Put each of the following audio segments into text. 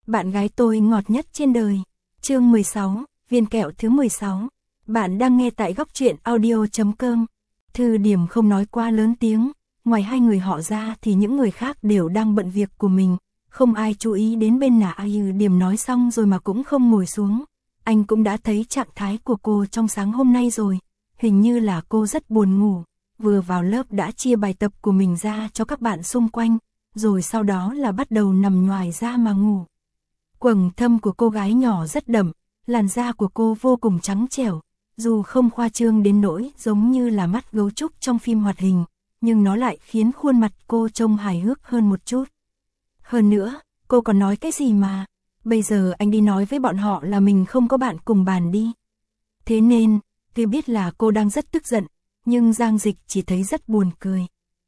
Bạn gái tôi ngọt nhất trên đời. Chương 16, viên kẹo thứ 16. Bạn đang nghe tại góc truyện audio.com. Thư Điểm không nói quá lớn tiếng, ngoài hai người họ ra thì những người khác đều đang bận việc của mình, không ai chú ý đến bên nà. Điểm nói xong rồi mà cũng không ngồi xuống. Anh cũng đã thấy trạng thái của cô trong sáng hôm nay rồi, hình như là cô rất buồn ngủ, vừa vào lớp đã chia bài tập của mình ra cho các bạn xung quanh, rồi sau đó là bắt đầu nằm nhoài ra mà ngủ. Quầng thâm của cô gái nhỏ rất đậm, làn da của cô vô cùng trắng trẻo, dù không khoa trương đến nỗi giống như là mắt gấu trúc trong phim hoạt hình, nhưng nó lại khiến khuôn mặt cô trông hài hước hơn một chút. Hơn nữa, cô còn nói cái gì mà, bây giờ anh đi nói với bọn họ là mình không có bạn cùng bàn đi. Thế nên, tuy biết là cô đang rất tức giận, nhưng Giang Dịch chỉ thấy rất buồn cười.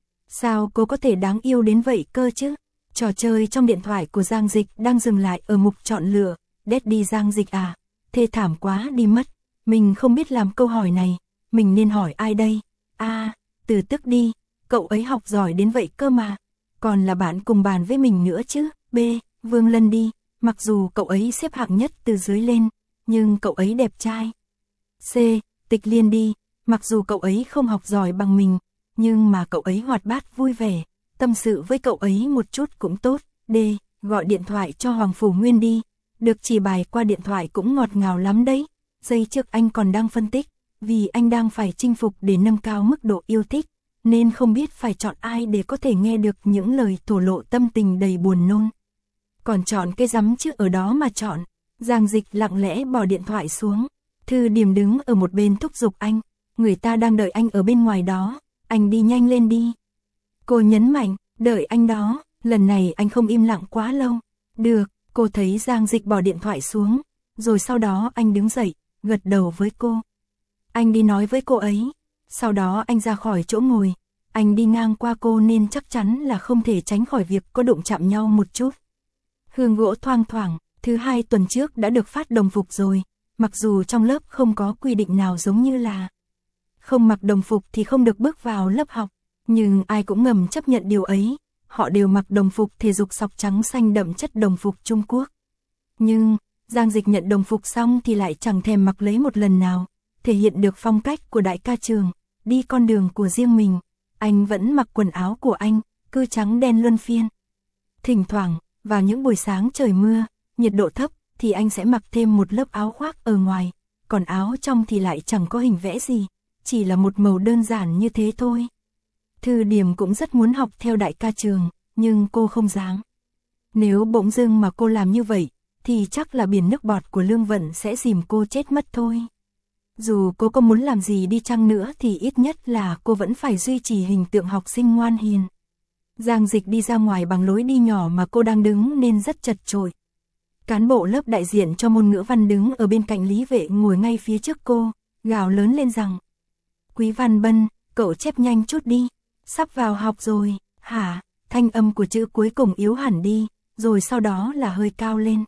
Sao cô có thể đáng yêu đến vậy cơ chứ? Trò chơi trong điện thoại của Giang Dịch đang dừng lại ở mục chọn lựa. Daddy Giang Dịch à, thê thảm quá đi mất. Mình không biết làm câu hỏi này, mình nên hỏi ai đây? A, Từ Tức đi, cậu ấy học giỏi đến vậy cơ mà. Còn là bạn cùng bàn với mình nữa chứ. B, Vương Lân đi, mặc dù cậu ấy xếp hạng nhất từ dưới lên, nhưng cậu ấy đẹp trai. C, Tịch Liên đi, mặc dù cậu ấy không học giỏi bằng mình, nhưng mà cậu ấy hoạt bát vui vẻ, tâm sự với cậu ấy một chút cũng tốt. D, gọi điện thoại cho Hoàng Phủ Nguyên đi, được chỉ bài qua điện thoại cũng ngọt ngào lắm đấy. Giây trước anh còn đang phân tích, vì anh đang phải chinh phục để nâng cao mức độ yêu thích, nên không biết phải chọn ai để có thể nghe được những lời thổ lộ tâm tình đầy buồn nôn. Còn chọn cái rắm chứ ở đó mà chọn. Giang Dịch lặng lẽ bỏ điện thoại xuống. Thư Điểm đứng ở một bên thúc giục anh, người ta đang đợi anh ở bên ngoài đó, anh đi nhanh lên đi. Cô nhấn mạnh, đợi anh đó, lần này anh không im lặng quá lâu. Được, cô thấy Giang Dịch bỏ điện thoại xuống, rồi sau đó anh đứng dậy, gật đầu với cô. Anh đi nói với cô ấy, sau đó anh ra khỏi chỗ ngồi, anh đi ngang qua cô nên chắc chắn là không thể tránh khỏi việc có đụng chạm nhau một chút. Hương gỗ thoang thoảng, thứ hai tuần trước đã được phát đồng phục rồi, mặc dù trong lớp không có quy định nào giống như là không mặc đồng phục thì không được bước vào lớp học, nhưng ai cũng ngầm chấp nhận điều ấy, họ đều mặc đồng phục thể dục sọc trắng xanh đậm chất đồng phục Trung Quốc. Nhưng, Giang Dịch nhận đồng phục xong thì lại chẳng thèm mặc lấy một lần nào, thể hiện được phong cách của đại ca trường, đi con đường của riêng mình, anh vẫn mặc quần áo của anh, cứ trắng đen luân phiên. Thỉnh thoảng, vào những buổi sáng trời mưa, nhiệt độ thấp, thì anh sẽ mặc thêm một lớp áo khoác ở ngoài, còn áo trong thì lại chẳng có hình vẽ gì, chỉ là một màu đơn giản như thế thôi. Thư Điểm cũng rất muốn học theo đại ca trường, nhưng cô không dám. Nếu bỗng dưng mà cô làm như vậy, thì chắc là biển nước bọt của Lương Vận sẽ dìm cô chết mất thôi. Dù cô có muốn làm gì đi chăng nữa thì ít nhất là cô vẫn phải duy trì hình tượng học sinh ngoan hiền. Giang Dịch đi ra ngoài bằng lối đi nhỏ mà cô đang đứng nên rất chật chội. Cán bộ lớp đại diện cho môn ngữ văn đứng ở bên cạnh Lý Vệ ngồi ngay phía trước cô, gào lớn lên rằng: Quý Văn Bân, cậu chép nhanh chút đi, sắp vào học rồi, hả? Thanh âm của chữ cuối cùng yếu hẳn đi, rồi sau đó là hơi cao lên.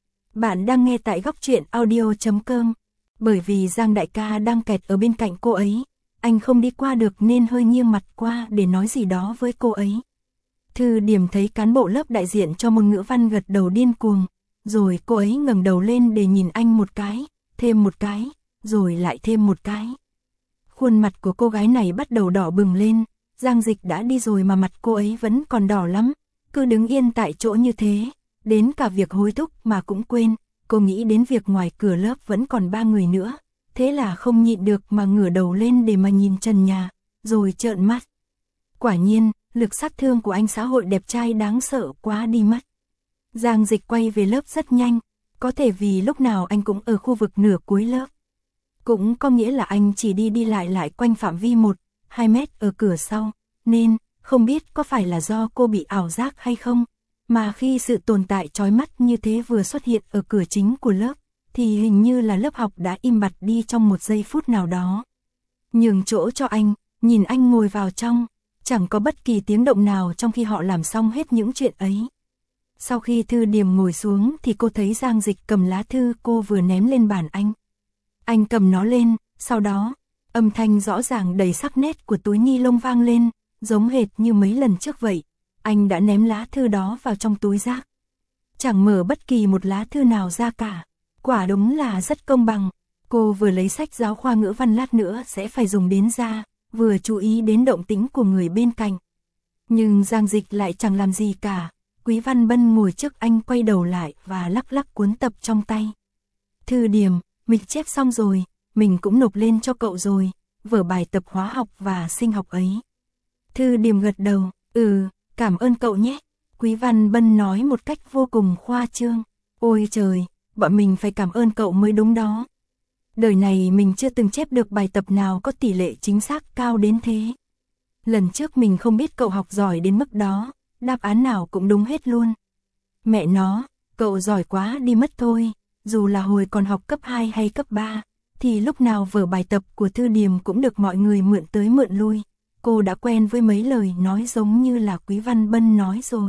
Bạn đang nghe tại góc truyện audio.com. Bởi vì Giang đại ca đang kẹt ở bên cạnh cô ấy, anh không đi qua được nên hơi nghiêng mặt qua để nói gì đó với cô ấy. Thư Điểm thấy cán bộ lớp đại diện cho môn ngữ văn gật đầu điên cuồng, rồi cô ấy ngẩng đầu lên để nhìn anh một cái, thêm một cái, rồi lại thêm một cái. Khuôn mặt của cô gái này bắt đầu đỏ bừng lên, Giang Dịch đã đi rồi mà mặt cô ấy vẫn còn đỏ lắm, cứ đứng yên tại chỗ như thế, đến cả việc hối thúc mà cũng quên. Cô nghĩ đến việc ngoài cửa lớp vẫn còn 3 người nữa, thế là không nhịn được mà ngửa đầu lên để mà nhìn trần nhà, rồi trợn mắt. Quả nhiên, lực sát thương của anh xã hội đẹp trai đáng sợ quá đi mất. Giang Dịch quay về lớp rất nhanh, có thể vì lúc nào anh cũng ở khu vực nửa cuối lớp. Cũng có nghĩa là anh chỉ đi lại quanh phạm vi 1-2 mét ở cửa sau, nên không biết có phải là do cô bị ảo giác hay không, mà khi sự tồn tại chói mắt như thế vừa xuất hiện ở cửa chính của lớp, thì hình như là lớp học đã im bặt đi trong một giây phút nào đó. Nhường chỗ cho anh, nhìn anh ngồi vào trong, chẳng có bất kỳ tiếng động nào trong khi họ làm xong hết những chuyện ấy. Sau khi Thư Điểm ngồi xuống thì cô thấy Giang Dịch cầm lá thư cô vừa ném lên bàn anh. Anh cầm nó lên, sau đó, âm thanh rõ ràng đầy sắc nét của túi ni lông vang lên, giống hệt như mấy lần trước vậy. Anh đã ném lá thư đó vào trong túi rác. chẳng mở bất kỳ một lá thư nào ra cả. Quả đúng là rất công bằng. Cô vừa lấy sách giáo khoa ngữ văn lát nữa sẽ phải dùng đến ra, vừa chú ý đến động tĩnh của người bên cạnh. Nhưng Giang Dịch lại chẳng làm gì cả. Quý Văn Bân ngồi trước anh quay đầu lại và lắc lắc cuốn tập trong tay. Thư điểm, mình chép xong rồi, mình cũng nộp lên cho cậu rồi, vở bài tập hóa học và sinh học ấy. Thư điểm gật đầu, cảm ơn cậu nhé. Quý Văn Bân nói một cách vô cùng khoa trương. Ôi trời, bọn mình phải cảm ơn cậu mới đúng đó. Đời này mình chưa từng chép được bài tập nào có tỷ lệ chính xác cao đến thế. Lần trước mình không biết cậu học giỏi đến mức đó, đáp án nào cũng đúng hết luôn. Mẹ nó, cậu giỏi quá đi mất thôi, dù là hồi còn học cấp 2 hay cấp 3, thì lúc nào vở bài tập của Thư Điềm cũng được mọi người mượn tới mượn lui. Cô đã quen với mấy lời nói giống như là Quý Văn Bân nói rồi.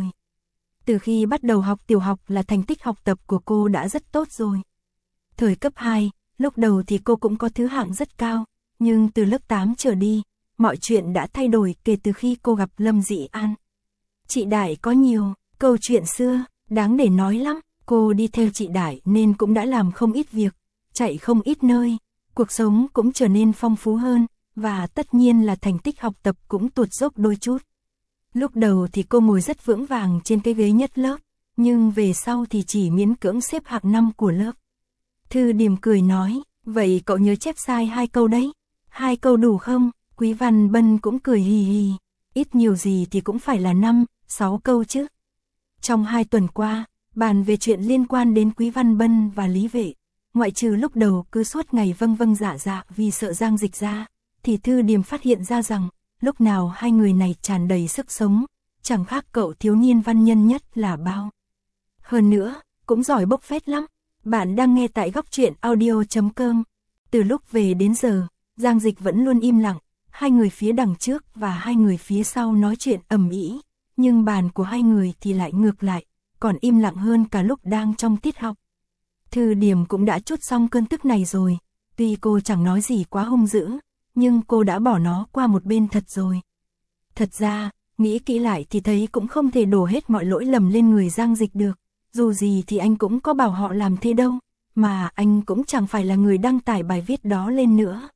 Từ khi bắt đầu học tiểu học là thành tích học tập của cô đã rất tốt rồi. Thời cấp 2, lúc đầu thì cô cũng có thứ hạng rất cao, nhưng từ lớp 8 trở đi, mọi chuyện đã thay đổi kể từ khi cô gặp Lâm Dị An. Chị Đại có nhiều câu chuyện xưa, đáng để nói lắm. Cô đi theo chị Đại nên cũng đã làm không ít việc, chạy không ít nơi, cuộc sống cũng trở nên phong phú hơn, và tất nhiên là thành tích học tập cũng tuột dốc đôi chút. Lúc đầu thì cô ngồi rất vững vàng trên cái ghế nhất lớp, nhưng về sau thì chỉ miễn cưỡng xếp hạng 5 của lớp. Thư Điềm cười nói, vậy cậu nhớ chép sai 2 câu đấy, 2 câu đủ không? Quý Văn Bân cũng cười hì hì, ít nhiều gì thì cũng phải là 5, 6 câu chứ. Trong 2 tuần qua, bàn về chuyện liên quan đến Quý Văn Bân và Lý Vệ, ngoại trừ lúc đầu cứ suốt ngày vâng vâng dạ dạ vì sợ Giang Dịch ra, thì Thư Điềm phát hiện ra rằng, lúc nào hai người này tràn đầy sức sống, chẳng khác cậu thiếu niên văn nhân nhất là bao. Hơn nữa, cũng giỏi bốc phét lắm. Bạn đang nghe tại góc truyện audio.com. Từ lúc về đến giờ, Giang Dịch vẫn luôn im lặng, hai người phía đằng trước và hai người phía sau nói chuyện ầm ĩ, nhưng bàn của hai người thì lại ngược lại, còn im lặng hơn cả lúc đang trong tiết học. Thư Điềm cũng đã trút xong cơn tức này rồi, tuy cô chẳng nói gì quá hung dữ, nhưng cô đã bỏ nó qua một bên thật rồi. Thật ra, nghĩ kỹ lại thì thấy cũng không thể đổ hết mọi lỗi lầm lên người Giang Dịch được, dù gì thì anh cũng có bảo họ làm thế đâu, mà anh cũng chẳng phải là người đăng tải bài viết đó lên nữa.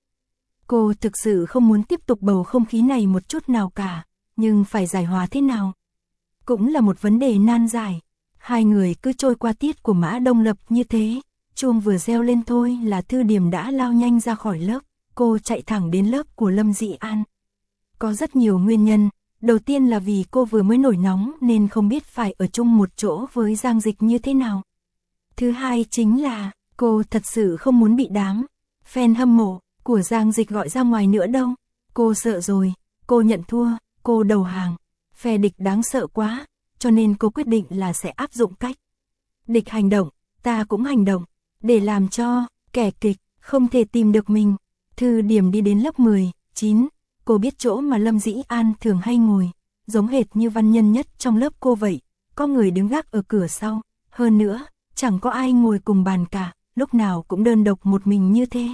Cô thực sự không muốn tiếp tục bầu không khí này một chút nào cả, nhưng phải giải hòa thế nào? Cũng là một vấn đề nan giải. Hai người cứ trôi qua tiết của Mã Đông Lập như thế, chuông vừa reo lên thôi là Thư Điềm đã lao nhanh ra khỏi lớp, cô chạy thẳng đến lớp của Lâm Dị An. Có rất nhiều nguyên nhân, đầu tiên là vì cô vừa mới nổi nóng nên không biết phải ở chung một chỗ với Giang Dịch như thế nào. Thứ hai chính là, cô thật sự không muốn bị đám fan hâm mộ của Giang Dịch gọi ra ngoài nữa đâu. Cô sợ rồi, cô nhận thua, cô đầu hàng. Phe địch đáng sợ quá, cho nên cô quyết định là sẽ áp dụng cách địch hành động, ta cũng hành động, để làm cho kẻ kịch không thể tìm được mình. Thư Điềm đi đến lớp 19, cô biết chỗ mà Lâm Dĩ An thường hay ngồi, giống hệt như văn nhân nhất trong lớp cô vậy, có người đứng gác ở cửa sau, hơn nữa, chẳng có ai ngồi cùng bàn cả, lúc nào cũng đơn độc một mình như thế.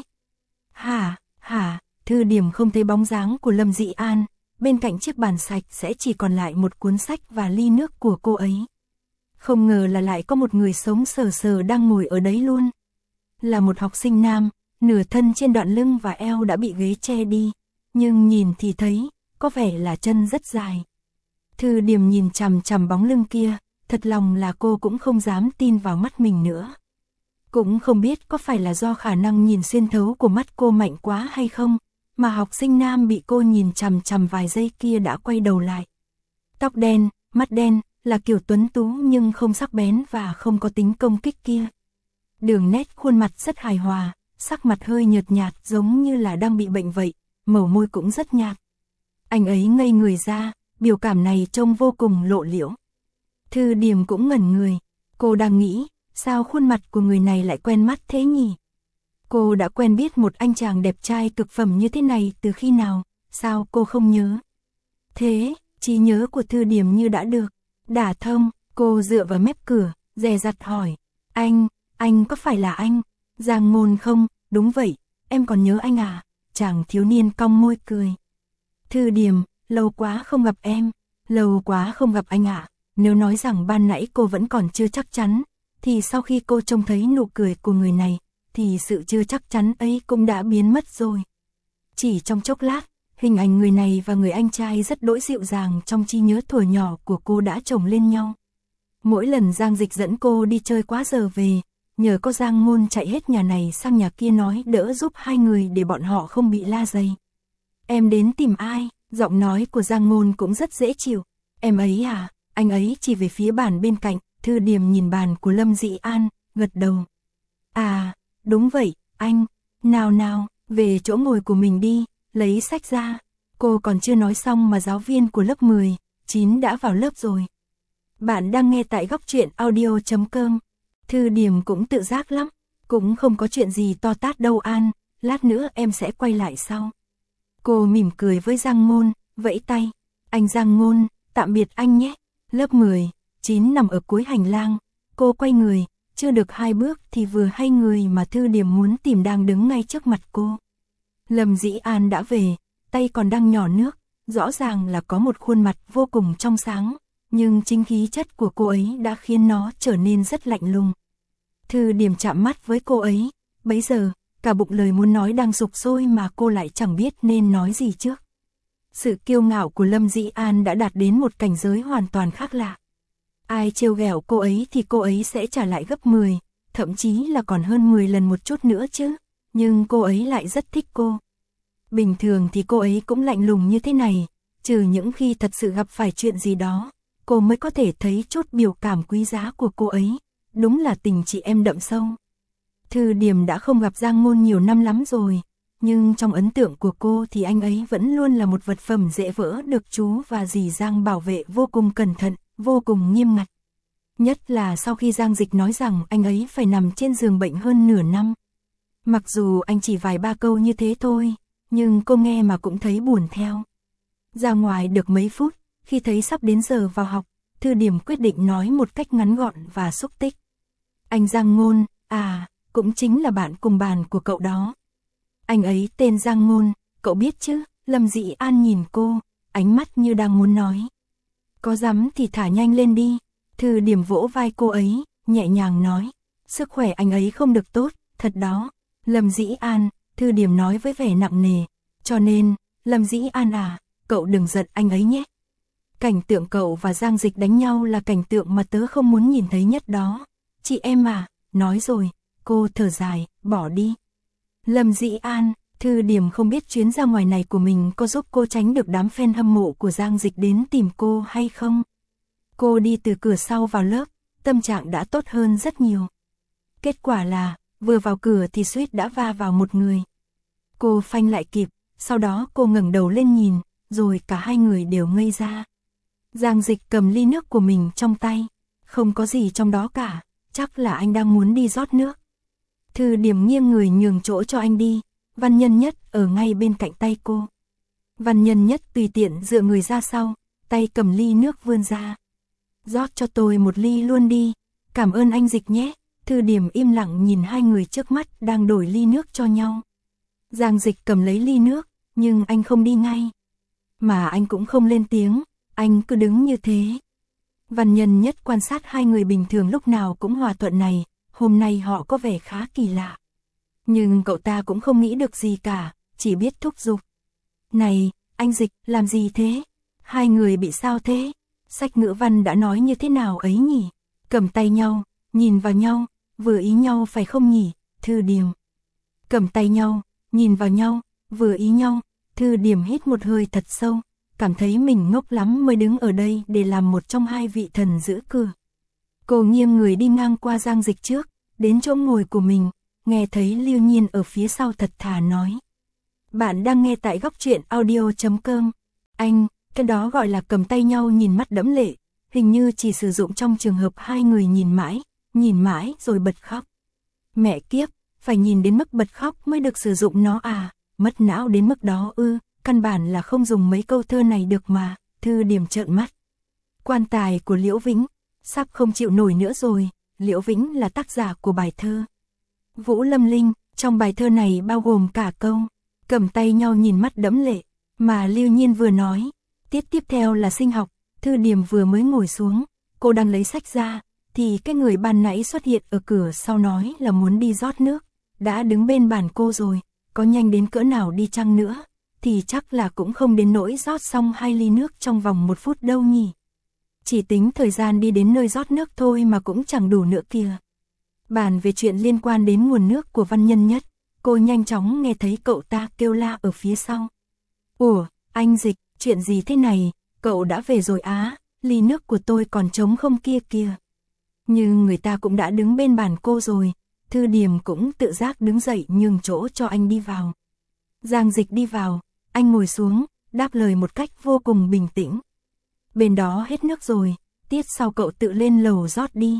Hả, Thư Điềm không thấy bóng dáng của Lâm Dĩ An, bên cạnh chiếc bàn sạch sẽ chỉ còn lại một cuốn sách và ly nước của cô ấy. Không ngờ là lại có một người sống sờ sờ đang ngồi ở đấy luôn. Là một học sinh nam, nửa thân trên đoạn lưng và eo đã bị ghế che đi, nhưng nhìn thì thấy, có vẻ là chân rất dài. Thư Điềm nhìn chằm chằm bóng lưng kia, thật lòng là cô cũng không dám tin vào mắt mình nữa. Cũng không biết có phải là do khả năng nhìn xuyên thấu của mắt cô mạnh quá hay không, mà học sinh nam bị cô nhìn chằm chằm vài giây kia đã quay đầu lại. Tóc đen, mắt đen, là kiểu tuấn tú nhưng không sắc bén và không có tính công kích kia. Đường nét khuôn mặt rất hài hòa, sắc mặt hơi nhợt nhạt giống như là đang bị bệnh vậy, màu môi cũng rất nhạt. Anh ấy ngây người ra, biểu cảm này trông vô cùng lộ liễu. Thư Điềm cũng ngẩn người, cô đang nghĩ, sao khuôn mặt của người này lại quen mắt thế nhỉ? Cô đã quen biết một anh chàng đẹp trai cực phẩm như thế này từ khi nào, sao cô không nhớ? Thế, trí nhớ của Thư Điềm như đã được đả thông, cô dựa vào mép cửa, dè dặt hỏi, anh có phải là anh Giang Ngôn không? Đúng vậy, em còn nhớ anh à? Chàng thiếu niên cong môi cười. Thư Điềm, lâu quá không gặp em, lâu quá không gặp anh ạ. Nếu nói rằng ban nãy cô vẫn còn chưa chắc chắn, thì sau khi cô trông thấy nụ cười của người này, thì sự chưa chắc chắn ấy cũng đã biến mất rồi. Chỉ trong chốc lát, hình ảnh người này và người anh trai rất đỗi dịu dàng trong trí nhớ thuở nhỏ của cô đã chồng lên nhau. Mỗi lần Giang Dịch dẫn cô đi chơi quá giờ về, nhờ có Giang Ngôn chạy hết nhà này sang nhà kia nói đỡ giúp hai người để bọn họ không bị la dày. Em đến tìm ai? Giọng nói của Giang Ngôn cũng rất dễ chịu. Em ấy à? Anh ấy chỉ về phía bàn bên cạnh. Thư Điềm nhìn bàn của Lâm Dĩ An, gật đầu. À, đúng vậy, anh. Nào nào, về chỗ ngồi của mình đi, lấy sách ra. Cô còn chưa nói xong mà giáo viên của lớp 10, 9 đã vào lớp rồi. Bạn đang nghe tại góc truyện audio.com. Thư Điềm cũng tự giác lắm. Cũng không có chuyện gì to tát đâu An, lát nữa em sẽ quay lại sau. Cô mỉm cười với Giang Ngôn, vẫy tay. Anh Giang Ngôn, tạm biệt anh nhé. Lớp 10, 9 nằm ở cuối hành lang. Cô quay người, chưa được 2 bước thì vừa hay người mà Thư Điềm muốn tìm đang đứng ngay trước mặt cô. Lâm Dĩ An đã về, tay còn đang nhỏ nước, rõ ràng là có một khuôn mặt vô cùng trong sáng, nhưng chính khí chất của cô ấy đã khiến nó trở nên rất lạnh lùng. Thư Điềm chạm mắt với cô ấy, bấy giờ, cả bụng lời muốn nói đang sục sôi mà cô lại chẳng biết nên nói gì trước. Sự kiêu ngạo của Lâm Dĩ An đã đạt đến một cảnh giới hoàn toàn khác lạ. Ai trêu ghẹo cô ấy thì cô ấy sẽ trả lại gấp 10, thậm chí là còn hơn 10 lần một chút nữa chứ, nhưng cô ấy lại rất thích cô. Bình thường thì cô ấy cũng lạnh lùng như thế này, trừ những khi thật sự gặp phải chuyện gì đó, cô mới có thể thấy chút biểu cảm quý giá của cô ấy, đúng là tình chị em đậm sâu. Thư Điềm đã không gặp Giang Ngôn nhiều năm lắm rồi, nhưng trong ấn tượng của cô thì anh ấy vẫn luôn là một vật phẩm dễ vỡ được chú và dì Giang bảo vệ vô cùng cẩn thận, vô cùng nghiêm ngặt. Nhất là sau khi Giang Dịch nói rằng anh ấy phải nằm trên giường bệnh hơn nửa năm. Mặc dù anh chỉ vài ba câu như thế thôi, nhưng cô nghe mà cũng thấy buồn theo. Ra ngoài được mấy phút, khi thấy sắp đến giờ vào học, Thư Điềm quyết định nói một cách ngắn gọn và xúc tích. Anh Giang Ngôn, à, cũng chính là bạn cùng bàn của cậu đó. Anh ấy tên Giang Ngôn, cậu biết chứ? Lâm Dĩ An nhìn cô, ánh mắt như đang muốn nói. Có dám thì thả nhanh lên đi. Thư Điềm vỗ vai cô ấy, nhẹ nhàng nói. Sức khỏe anh ấy không được tốt, thật đó. Lâm Dĩ An, Thư Điềm nói với vẻ nặng nề. Cho nên, Lâm Dĩ An à, cậu đừng giận anh ấy nhé. Cảnh tượng cậu và Giang Dịch đánh nhau là cảnh tượng mà tớ không muốn nhìn thấy nhất đó. Chị em à, nói rồi, cô thở dài, bỏ đi. Lâm Dĩ An, Thư Điềm không biết chuyến ra ngoài này của mình có giúp cô tránh được đám fan hâm mộ của Giang Dịch đến tìm cô hay không. Cô đi từ cửa sau vào lớp, tâm trạng đã tốt hơn rất nhiều. Kết quả là, vừa vào cửa thì suýt đã va vào một người. Cô phanh lại kịp, sau đó cô ngẩng đầu lên nhìn, rồi cả hai người đều ngây ra. Giang Dịch cầm ly nước của mình trong tay, không có gì trong đó cả, chắc là anh đang muốn đi rót nước. Thư Điềm nghiêng người nhường chỗ cho anh đi, Văn Nhân Nhất ở ngay bên cạnh tay cô. Văn Nhân Nhất tùy tiện dựa người ra sau, tay cầm ly nước vươn ra. Rót cho tôi một ly luôn đi, cảm ơn anh Dịch nhé. Thư Điềm im lặng nhìn hai người trước mắt đang đổi ly nước cho nhau. Giang Dịch cầm lấy ly nước, nhưng anh không đi ngay. Mà anh cũng không lên tiếng, anh cứ đứng như thế. Văn Nhân Nhất quan sát hai người bình thường lúc nào cũng hòa thuận này, hôm nay họ có vẻ khá kỳ lạ. Nhưng cậu ta cũng không nghĩ được gì cả, chỉ biết thúc giục. Này, anh Dịch, làm gì thế? Hai người bị sao thế? Sách ngữ văn đã nói như thế nào ấy nhỉ? Cầm tay nhau, nhìn vào nhau, vừa ý nhau phải không nhỉ? Thư Điềm. Cầm tay nhau, nhìn vào nhau, vừa ý nhau. Thư Điềm hít một hơi thật sâu, cảm thấy mình ngốc lắm mới đứng ở đây để làm một trong hai vị thần giữ cửa. Cô nghiêng người đi ngang qua Giang Dịch trước, đến chỗ ngồi của mình, nghe thấy Lưu Nhiên ở phía sau thật thà nói. Bạn đang nghe tại góc truyện audio.com. Anh, cái đó gọi là cầm tay nhau nhìn mắt đẫm lệ, hình như chỉ sử dụng trong trường hợp hai người nhìn mãi rồi bật khóc. Mẹ kiếp, phải nhìn đến mức bật khóc mới được sử dụng nó à, mất não đến mức đó ư, căn bản là không dùng mấy câu thơ này được mà. Thư Điềm trợn mắt. Quan tài của Liễu Vĩnh, sắp không chịu nổi nữa rồi. Liễu Vĩnh là tác giả của bài thơ Vũ Lâm Linh, trong bài thơ này bao gồm cả câu cầm tay nhau nhìn mắt đẫm lệ mà Lưu Nhiên vừa nói. Tiết tiếp theo là sinh học. Thư Điềm vừa mới ngồi xuống, cô đang lấy sách ra, thì cái người ban nãy xuất hiện ở cửa sau nói là muốn đi rót nước, đã đứng bên bàn cô rồi, có nhanh đến cỡ nào đi chăng nữa, thì chắc là cũng không đến nỗi rót xong 2 ly nước trong vòng 1 phút đâu nhỉ. Chỉ tính thời gian đi đến nơi rót nước thôi mà cũng chẳng đủ nữa kìa. Bàn về chuyện liên quan đến nguồn nước của Văn Nhân Nhất, cô nhanh chóng nghe thấy cậu ta kêu la ở phía sau. Ủa, anh Dịch, chuyện gì thế này, cậu đã về rồi á, ly nước của tôi còn trống không kia kìa. Nhưng người ta cũng đã đứng bên bàn cô rồi, Thư Điềm cũng tự giác đứng dậy nhường chỗ cho anh đi vào. Giang Dịch đi vào, anh ngồi xuống, đáp lời một cách vô cùng bình tĩnh. Bên đó hết nước rồi, tiết sau cậu tự lên lầu rót đi.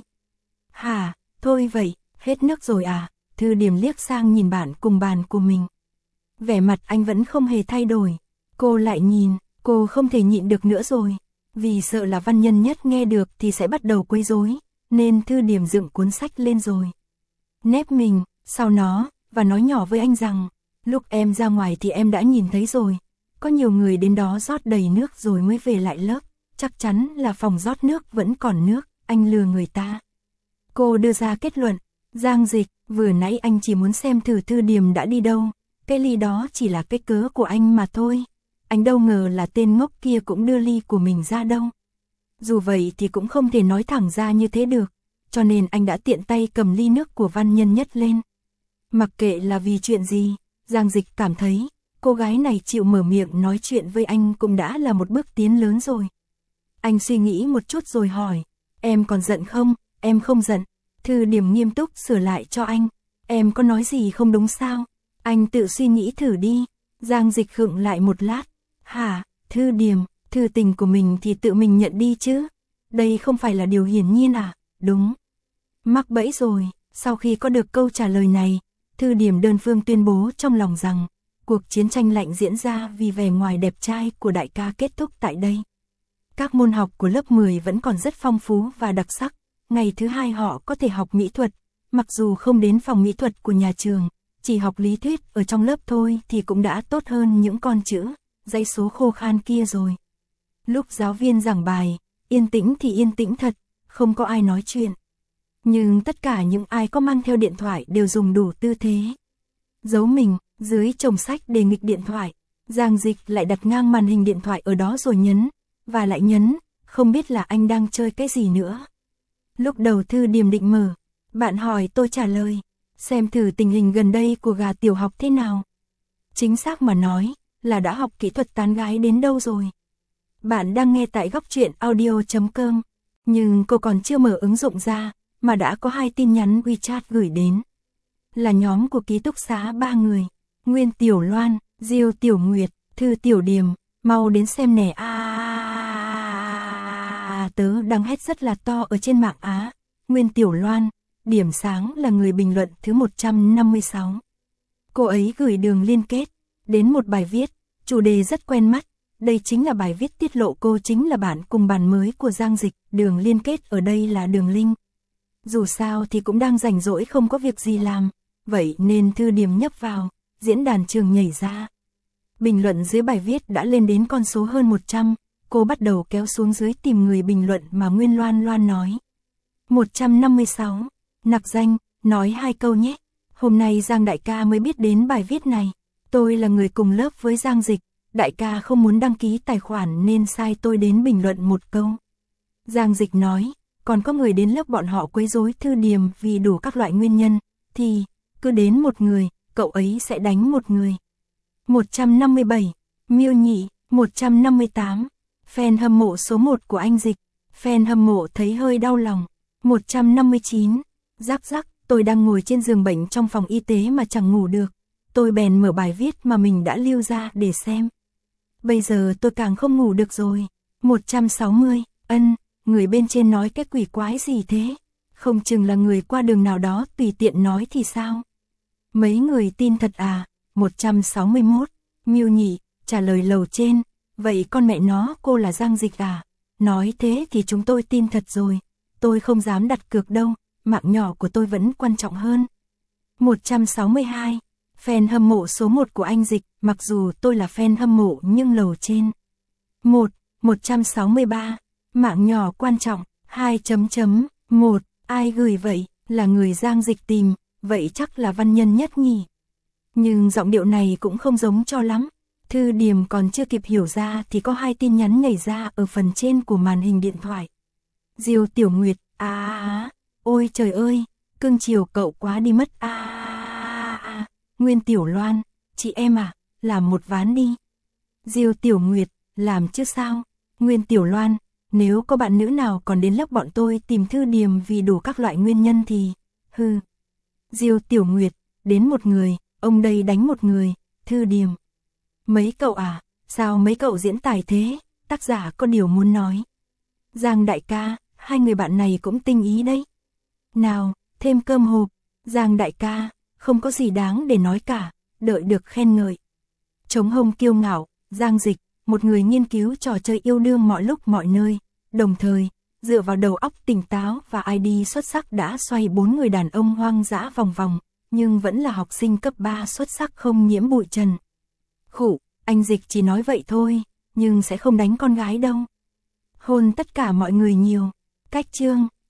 Hả, thôi vậy, hết nước rồi à? Thư Điềm liếc sang nhìn bạn cùng bàn của mình. Vẻ mặt anh vẫn không hề thay đổi. Cô lại nhìn, cô không thể nhịn được nữa rồi. Vì sợ là Văn Nhân Nhất nghe được thì sẽ bắt đầu quấy rối, nên Thư Điềm dựng cuốn sách lên rồi. Nép mình, sau nó, và nói nhỏ với anh rằng, lúc em ra ngoài thì em đã nhìn thấy rồi. Có nhiều người đến đó rót đầy nước rồi mới về lại lớp. Chắc chắn là phòng rót nước vẫn còn nước, anh lừa người ta. Cô đưa ra kết luận, Giang Dịch, vừa nãy anh chỉ muốn xem thử Thư Điềm đã đi đâu. Cái ly đó chỉ là cái cớ của anh mà thôi. Anh đâu ngờ là tên ngốc kia cũng đưa ly của mình ra đâu. Dù vậy thì cũng không thể nói thẳng ra như thế được, cho nên anh đã tiện tay cầm ly nước của Văn Nhân Nhất lên. Mặc kệ là vì chuyện gì, Giang Dịch cảm thấy, cô gái này chịu mở miệng nói chuyện với anh cũng đã là một bước tiến lớn rồi. Anh suy nghĩ một chút rồi hỏi, em còn giận không? Em không giận. Thư Điềm nghiêm túc sửa lại cho anh, em có nói gì không đúng sao? Anh tự suy nghĩ thử đi. Giang Dịch khựng lại một lát, hả, Thư Điềm, thư tình của mình thì tự mình nhận đi chứ. Đây không phải là điều hiển nhiên à? Đúng. Mắc bẫy rồi. Sau khi có được câu trả lời này, Thư Điềm đơn phương tuyên bố trong lòng rằng, cuộc chiến tranh lạnh diễn ra vì vẻ ngoài đẹp trai của đại ca kết thúc tại đây. Các môn học của lớp 10 vẫn còn rất phong phú và đặc sắc. Ngày thứ 2 họ có thể học mỹ thuật, mặc dù không đến phòng mỹ thuật của nhà trường, chỉ học lý thuyết ở trong lớp thôi thì cũng đã tốt hơn những con chữ, dãy số khô khan kia rồi. Lúc giáo viên giảng bài, yên tĩnh thì yên tĩnh thật, không có ai nói chuyện. Nhưng tất cả những ai có mang theo điện thoại đều dùng đủ tư thế. Giấu mình, dưới chồng sách để nghịch điện thoại, Giang Dịch lại đặt ngang màn hình điện thoại ở đó rồi nhấn, và lại nhấn, không biết là anh đang chơi cái gì nữa. Lúc đầu Thư Điềm định mở, bạn hỏi tôi trả lời, xem thử tình hình gần đây của gà tiểu học thế nào. Chính xác mà nói, là đã học kỹ thuật tán gái đến đâu rồi. Bạn đang nghe tại Góc Truyện Audio.com, nhưng cô còn chưa mở ứng dụng ra, mà đã có 2 tin nhắn WeChat gửi đến. Là nhóm của ký túc xá 3 người, Nguyên Tiểu Loan, Diêu Tiểu Nguyệt, Thư Tiểu Điềm, mau đến xem nè tớ đang hét rất là to ở trên mạng á. Nguyên Tiểu Loan, điểm sáng là người bình luận thứ 156. Cô ấy gửi đường liên kết đến một bài viết, chủ đề rất quen mắt. Đây chính là bài viết tiết lộ cô chính là bạn cùng bàn mới của Giang Dịch, đường liên kết ở đây là đường link. Dù sao thì cũng đang rảnh rỗi không có việc gì làm, vậy nên Thư Điềm nhấp vào, diễn đàn trường nhảy ra. Bình luận dưới bài viết đã lên đến con số hơn 100, cô bắt đầu kéo xuống dưới tìm người bình luận mà Nguyên Loan nói. 156, nặc danh, nói 2 câu nhé. Hôm nay Giang đại ca mới biết đến bài viết này. Tôi là người cùng lớp với Giang Dịch, đại ca không muốn đăng ký tài khoản nên sai tôi đến bình luận một câu. Giang Dịch nói, còn có người đến lớp bọn họ quấy rối Thư Điềm vì đủ các loại nguyên nhân, thì cứ đến một người, cậu ấy sẽ đánh một người. 157, Miêu Nhị, 158, fan hâm mộ số 1 của anh Dịch, fan hâm mộ thấy hơi đau lòng. 159, rắc rắc, tôi đang ngồi trên giường bệnh trong phòng y tế mà chẳng ngủ được. Tôi bèn mở bài viết mà mình đã lưu ra để xem. Bây giờ tôi càng không ngủ được rồi. 160, người bên trên nói cái quỷ quái gì thế? Không chừng là người qua đường nào đó tùy tiện nói thì sao? Mấy người tin thật à? 161, Miêu Nhị, trả lời lầu trên. Vậy con mẹ nó cô là Giang Dịch à? Nói thế thì chúng tôi tin thật rồi. Tôi không dám đặt cược đâu, mạng nhỏ của tôi vẫn quan trọng hơn. 162, fan hâm mộ số 1 của anh Dịch, mặc dù tôi là fan hâm mộ nhưng lầu trên. 163, mạng nhỏ quan trọng, 2.1 Ai gửi vậy? Là người Giang Dịch tìm, vậy chắc là Văn Nhân Nhất nhỉ. Nhưng giọng điệu này cũng không giống cho lắm. Thư Điềm còn chưa kịp hiểu ra thì có 2 tin nhắn nhảy ra ở phần trên của màn hình điện thoại. Diêu Tiểu Nguyệt, ôi trời ơi, cưng chiều cậu quá đi mất. Nguyên Tiểu Loan, chị em à, làm một ván đi. Diêu Tiểu Nguyệt, làm chứ sao. Nguyên Tiểu Loan, nếu có bạn nữ nào còn đến lớp bọn tôi tìm Thư Điềm vì đủ các loại nguyên nhân thì, Diêu Tiểu Nguyệt, đến một người, ông đây đánh một người, Thư Điềm. Mấy cậu à, sao mấy cậu diễn tài thế, tác giả có điều muốn nói. Giang đại ca, 2 người bạn này cũng tinh ý đấy. Nào, thêm cơm hộp, Giang đại ca, không có gì đáng để nói cả, đợi được khen ngợi. Trống hông kiêu ngạo, Giang Dịch, một người nghiên cứu trò chơi yêu đương mọi lúc mọi nơi, đồng thời, dựa vào đầu óc tỉnh táo và ID xuất sắc đã xoay 4 người đàn ông hoang dã vòng vòng, nhưng vẫn là học sinh cấp 3 xuất sắc không nhiễm bụi trần. Khụ, anh Dịch chỉ nói vậy thôi, nhưng sẽ không đánh con gái đâu. Hôn tất cả mọi người nhiều. Cách chương